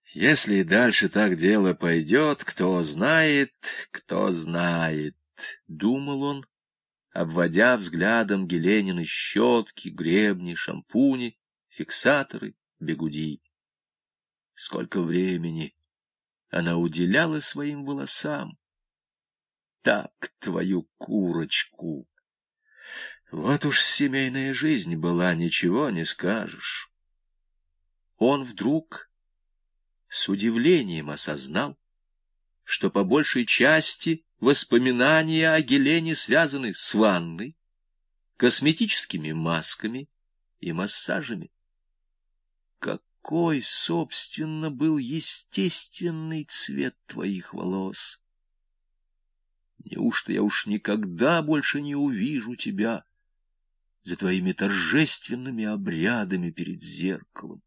Если и дальше так дело пойдет, кто знает, — думал он, обводя взглядом Геленины щетки, гребни, шампуни, фиксаторы, бигуди. Сколько времени она уделяла своим волосам. Так, твою курочку! Вот уж семейная жизнь была, ничего не скажешь. Он вдруг с удивлением осознал, что по большей части воспоминания о Гелене связаны с ванной, косметическими масками и массажами. Какой, собственно, был естественный цвет твоих волос? Неужто я уж никогда больше не увижу тебя за твоими торжественными обрядами перед зеркалом?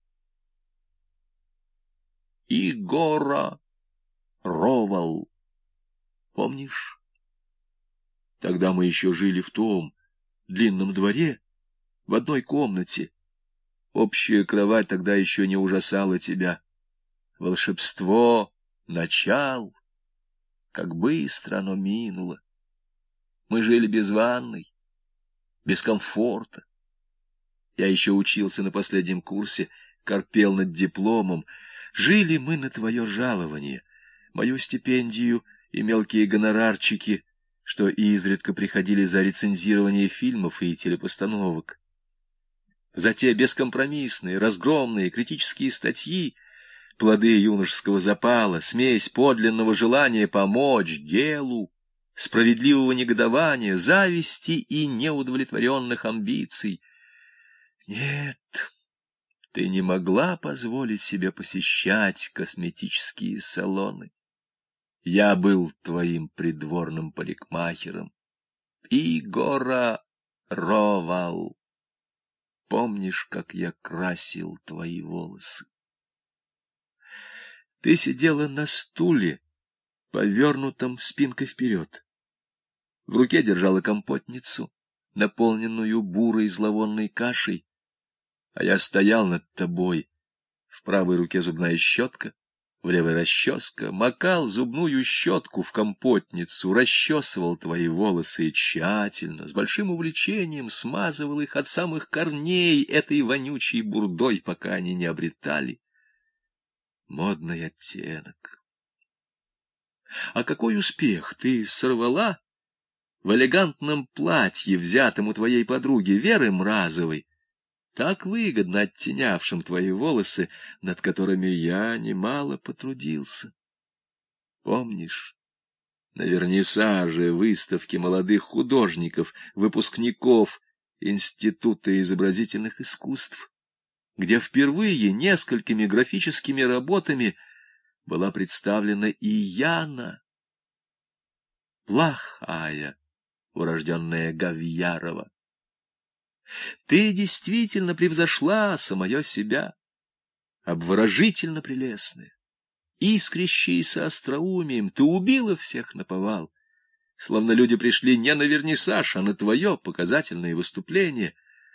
Игора Ровал. Помнишь? Тогда мы еще жили в том длинном дворе, в одной комнате. Общая кровать тогда еще не ужасала тебя. Волшебство, начал. Как быстро оно минуло. Мы жили без ванной, без комфорта. Я еще учился на последнем курсе, корпел над дипломом. Жили мы на твое жалование, мою стипендию и мелкие гонорарчики, что изредка приходили за рецензирование фильмов и телепостановок. За те бескомпромиссные, разгромные критические статьи, плоды юношеского запала, смесь подлинного желания помочь делу, справедливого негодования, зависти и неудовлетворенных амбиций. Нет, ты не могла позволить себе посещать косметические салоны. Я был твоим придворным парикмахером. Игора Ровал. Помнишь, как я красил твои волосы? Ты сидела на стуле, повернутом спинкой вперед. В руке держала компотницу, наполненную бурой зловонной кашей, а я стоял над тобой. В правой руке зубная щетка, в левой расческа, макал зубную щетку в компотницу, расчесывал твои волосы и тщательно, с большим увлечением смазывал их от самых корней этой вонючей бурдой, пока они не обретали модный оттенок. А какой успех ты сорвала в элегантном платье, взятом у твоей подруги Веры Мразовой, так выгодно оттенявшим твои волосы, над которыми я немало потрудился. Помнишь, на вернисаже выставки молодых художников, выпускников Института изобразительных искусств, где впервые несколькими графическими работами была представлена и Яна, плохая, урожденная Гавьярова? Ты действительно превзошла самое себя, обворожительно прелестная, искрящаяся остроумием, ты убила всех наповал, словно люди пришли не на вернисаж, а на твое показательное выступление.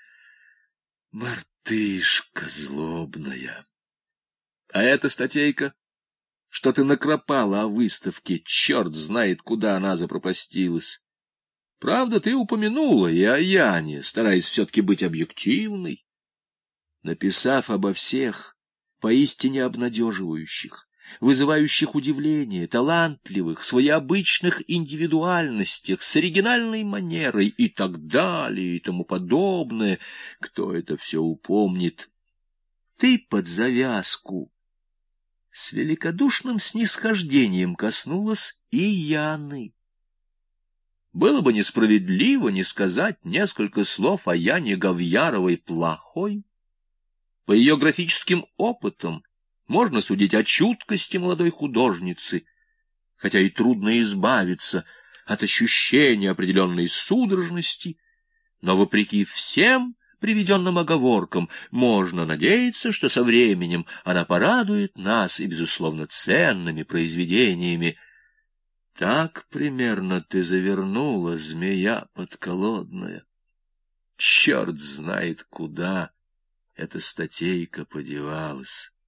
Мартышка злобная! А эта статейка, что ты накропала о выставке, черт знает, куда она запропастилась. Правда, ты упомянула и о Яне, стараясь все-таки быть объективной, написав обо всех поистине обнадеживающих, вызывающих удивление, талантливых, своеобычных индивидуальностях, с оригинальной манерой и так далее, и тому подобное. Кто это все упомнит? Ты под завязку с великодушным снисхождением коснулась и Яны. Было бы несправедливо не сказать несколько слов о Яне Гавьяровой плохой. По ее графическим опытам можно судить о чуткости молодой художницы, хотя и трудно избавиться от ощущения определенной судорожности, но, вопреки всем приведенным оговоркам, можно надеяться, что со временем она порадует нас и, безусловно, ценными произведениями. Так примерно ты завернула, змея подколодная. Черт знает, куда эта статейка подевалась.